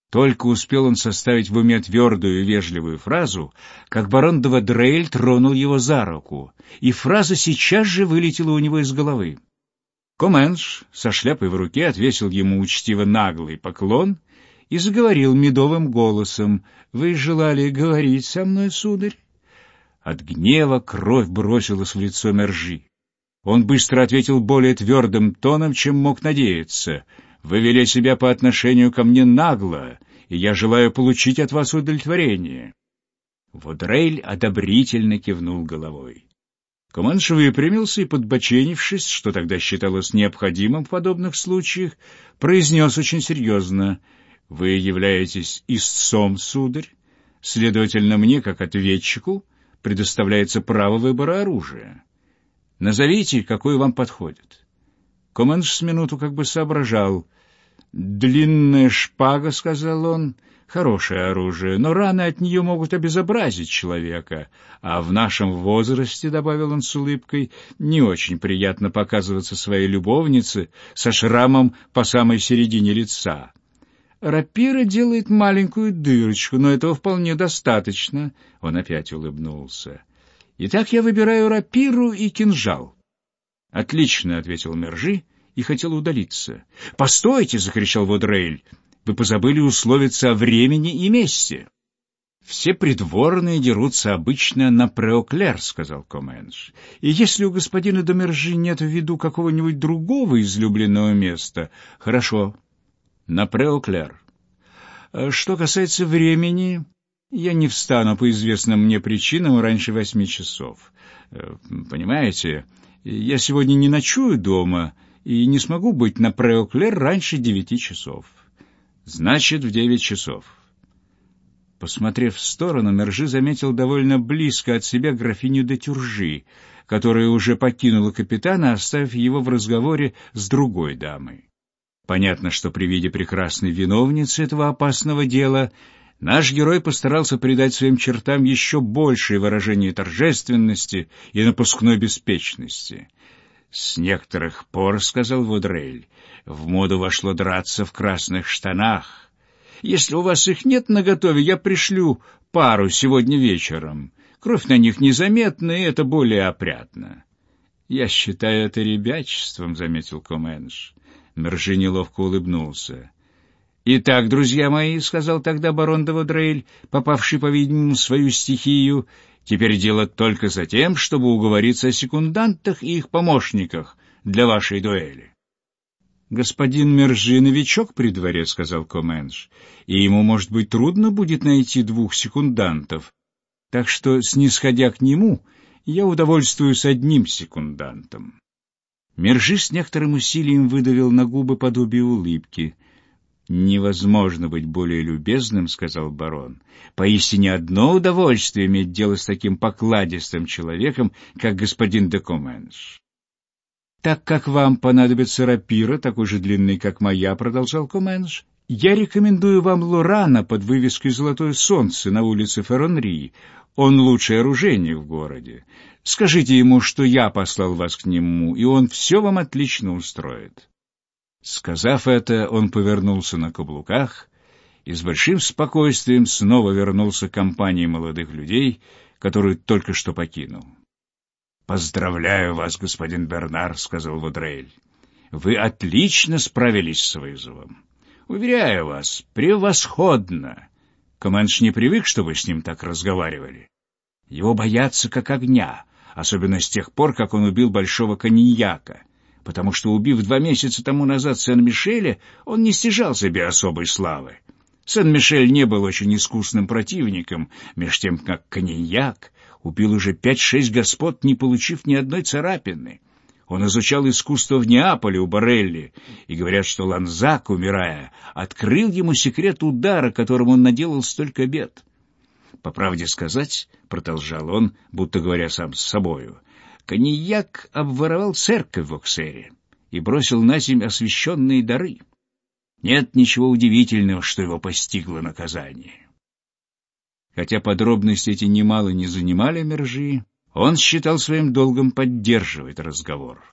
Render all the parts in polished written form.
Только успел он составить в уме твердую и вежливую фразу, как барон де Вадрейль тронул его за руку, и фраза сейчас же вылетела у него из головы. Коменш со шляпой в руке отвесил ему учтиво наглый поклон и заговорил медовым голосом: «Вы желали говорить со мной, сударь?» От гнева кровь бросилась в лицо Мержи. Он быстро ответил более твердым тоном, чем мог надеяться: «Вы вели себя по отношению ко мне нагло, и я желаю получить от вас удовлетворение». Вадрейль одобрительно кивнул головой. Коменш выпрямился и, подбоченившись, что тогда считалось необходимым в подобных случаях, произнес очень серьезно: «Вы являетесь истцом, сударь, следовательно, мне, как ответчику, предоставляется право выбора оружия. Назовите, какое вам подходит». Коменш с минуту как бы соображал. «Длинная шпага», — сказал он, — «хорошее оружие, но раны от нее могут обезобразить человека, а в нашем возрасте, — добавил он с улыбкой, — не очень приятно показываться своей любовнице со шрамом по самой середине лица. Рапира делает маленькую дырочку, но этого вполне достаточно». Он опять улыбнулся. «Итак, я выбираю рапиру и кинжал». «Отлично», — ответил Мержи и хотел удалиться. «Постойте!» — закричал Вадрейль. «Вы позабыли условиться о времени и месте». «Все придворные дерутся обычно на Преоклер», — сказал Коменш. «И если у господина де Мержи нет в виду какого-нибудь другого излюбленного места, хорошо, на Преоклер. Что касается времени, я не встану по известным мне причинам раньше 8 часов. Понимаете, я сегодня не ночую дома и не смогу быть на Преоклер раньше 9 часов. Значит, в 9 часов». Посмотрев в сторону, Мержи заметил довольно близко от себя графиню де Тюржи, которая уже покинула капитана, оставив его в разговоре с другой дамой. Понятно, что при виде прекрасной виновницы этого опасного дела наш герой постарался придать своим чертам еще большее выражение торжественности и напускной беспечности. «С некоторых пор, — сказал Вадрейль, — в моду вошло драться в красных штанах. Если у вас их нет наготове, я пришлю пару сегодня вечером. Кровь на них незаметна, и это более опрятно». «Я считаю это ребячеством», — заметил Коменш. Мержи неловко улыбнулся. «Итак, друзья мои, — сказал тогда барон де Вадрейль, попавший, по-видимому, в свою стихию, — теперь дело только за тем, чтобы уговориться о секундантах и их помощниках для вашей дуэли». «Господин Мержи новичок при дворе, — сказал Коменш, — и ему, может быть, трудно будет найти 2 секундантов, так что, снисходя к нему, я удовольствуюсь 1 секундантом». Мержи с некоторым усилием выдавил на губы подобие улыбки. «Невозможно быть более любезным, — сказал барон. — Поистине одно удовольствие иметь дело с таким покладистым человеком, как господин де Коменш». «Так как вам понадобится рапира, такой же длинный, как моя, — продолжал Коменш, — я рекомендую вам Лорана под вывеской «Золотое солнце» на улице Ферронри. Он лучший оружейник в городе. Скажите ему, что я послал вас к нему, и он все вам отлично устроит». Сказав это, он повернулся на каблуках и с большим спокойствием снова вернулся к компании молодых людей, которую только что покинул. «Поздравляю вас, господин Бернар, — сказал Вадрейль. — Вы отлично справились с вызовом. Уверяю вас, превосходно. Коменш не привык, чтобы с ним так разговаривали. Его боятся как огня, особенно с тех пор, как он убил большого коньяка, потому что, убив 2 месяца тому назад Сен-Мишеля, он не стяжал себе особой славы. Сен-Мишель не был очень искусным противником, меж тем как коньяк убил уже 5-6 господ, не получив ни одной царапины. Он изучал искусство в Неаполе у Борелли, и говорят, что Ланзак, умирая, открыл ему секрет удара, которым он наделал столько бед. «По правде сказать, — продолжал он, будто говоря сам с собою, — коньяк обворовал церковь в Оксере и бросил на земь освященные дары. Нет ничего удивительного, что его постигло наказание». Хотя подробности эти немало не занимали Мержи, он считал своим долгом поддерживать разговор.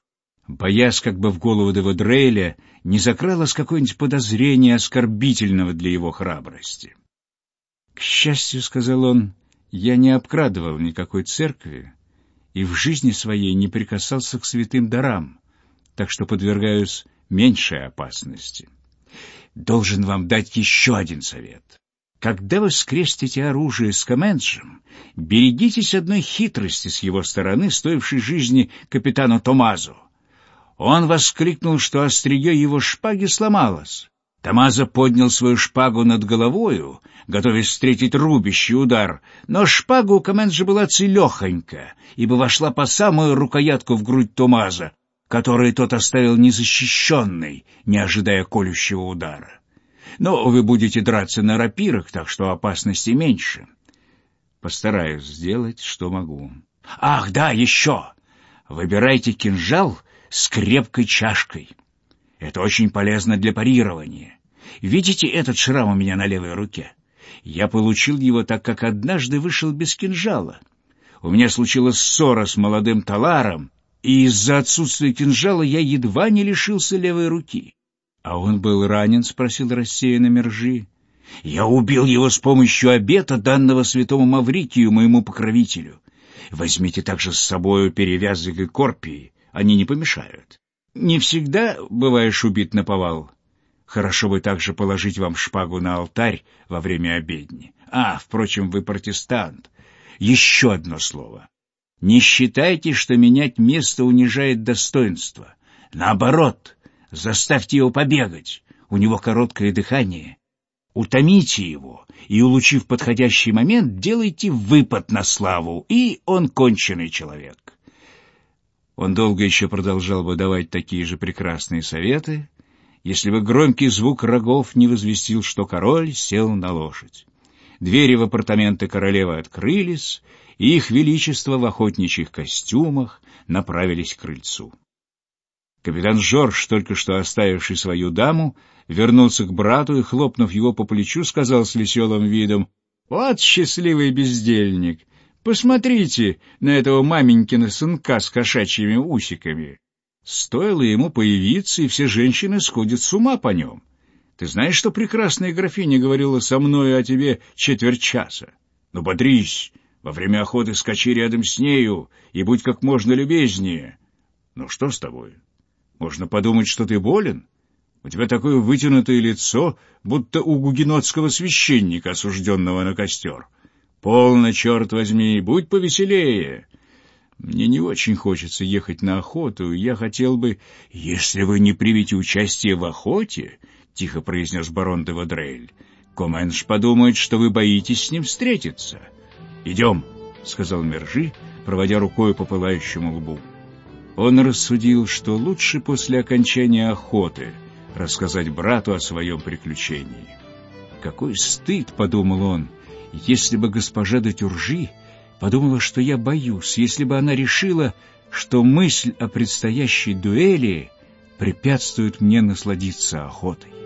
боясь, как бы в голову де Вадрейля не закралось какое-нибудь подозрение оскорбительного для его храбрости. «К счастью, — сказал он, — я не обкрадывал никакой церкви и в жизни своей не прикасался к святым дарам, так что подвергаюсь меньшей опасности. Должен вам дать еще один совет. Когда вы скрестите оружие с Коменджем, берегитесь одной хитрости с его стороны, стоившей жизни капитану Томазо. Он воскликнул, что острие его шпаги сломалось. Томазо поднял свою шпагу над головою, готовясь встретить рубящий удар, но шпага у Коменджа была целехонька, ибо вошла по самую рукоятку в грудь Томазо, который тот оставил незащищенной, не ожидая колющего удара. Но вы будете драться на рапирах, так что опасности меньше. Постараюсь сделать, что могу. Ах, да, еще! Выбирайте кинжал с крепкой чашкой. Это очень полезно для парирования. Видите этот шрам у меня на левой руке? Я получил его, так как однажды вышел без кинжала. У меня случилась ссора с молодым таларом, и из-за отсутствия кинжала я едва не лишился левой руки. — А он был ранен? — спросил рассеянно Мержи. — Я убил его с помощью обета, данного святому Маврикию, моему покровителю. Возьмите также с собою перевязок и корпии, они не помешают. Не всегда бываешь убит наповал. Хорошо бы также положить вам шпагу на алтарь во время обедни. Впрочем, вы протестант. Еще одно слово. Не считайте, что менять место унижает достоинство. Наоборот, заставьте его побегать. У него короткое дыхание. Утомите его, и, улучив подходящий момент, делайте выпад на славу, и он конченый человек. Он долго еще продолжал бы давать такие же прекрасные советы, если бы громкий звук рогов не возвестил, что король сел на лошадь. Двери в апартаменты королевы открылись, и их величество в охотничьих костюмах направились к крыльцу. Капитан Жорж, только что оставивший свою даму, вернулся к брату и, хлопнув его по плечу, сказал с веселым видом: «Вот счастливый бездельник! Посмотрите на этого маменькина сынка с кошачьими усиками! Стоило ему появиться, и все женщины сходят с ума по нем. Ты знаешь, что прекрасная графиня говорила со мною о тебе четверть часа? Ну, бодрись, во время охоты скачи рядом с нею и будь как можно любезнее. Ну, что с тобой? Можно подумать, что ты болен. У тебя такое вытянутое лицо, будто у гугенотского священника, осужденного на костер. Полно, черт возьми, будь повеселее. Мне не очень хочется ехать на охоту, и я хотел бы... — Если вы не примете участие в охоте, — тихо произнес барон де Вадрейль, — Коменш подумает, что вы боитесь с ним встретиться. — Идем, — сказал Мержи, проводя рукой по пылающему лбу. Он рассудил, что лучше после окончания охоты рассказать брату о своем приключении. «Какой стыд, — подумал он, — если бы госпожа де Тюржи подумала, что я боюсь, если бы она решила, что мысль о предстоящей дуэли препятствует мне насладиться охотой».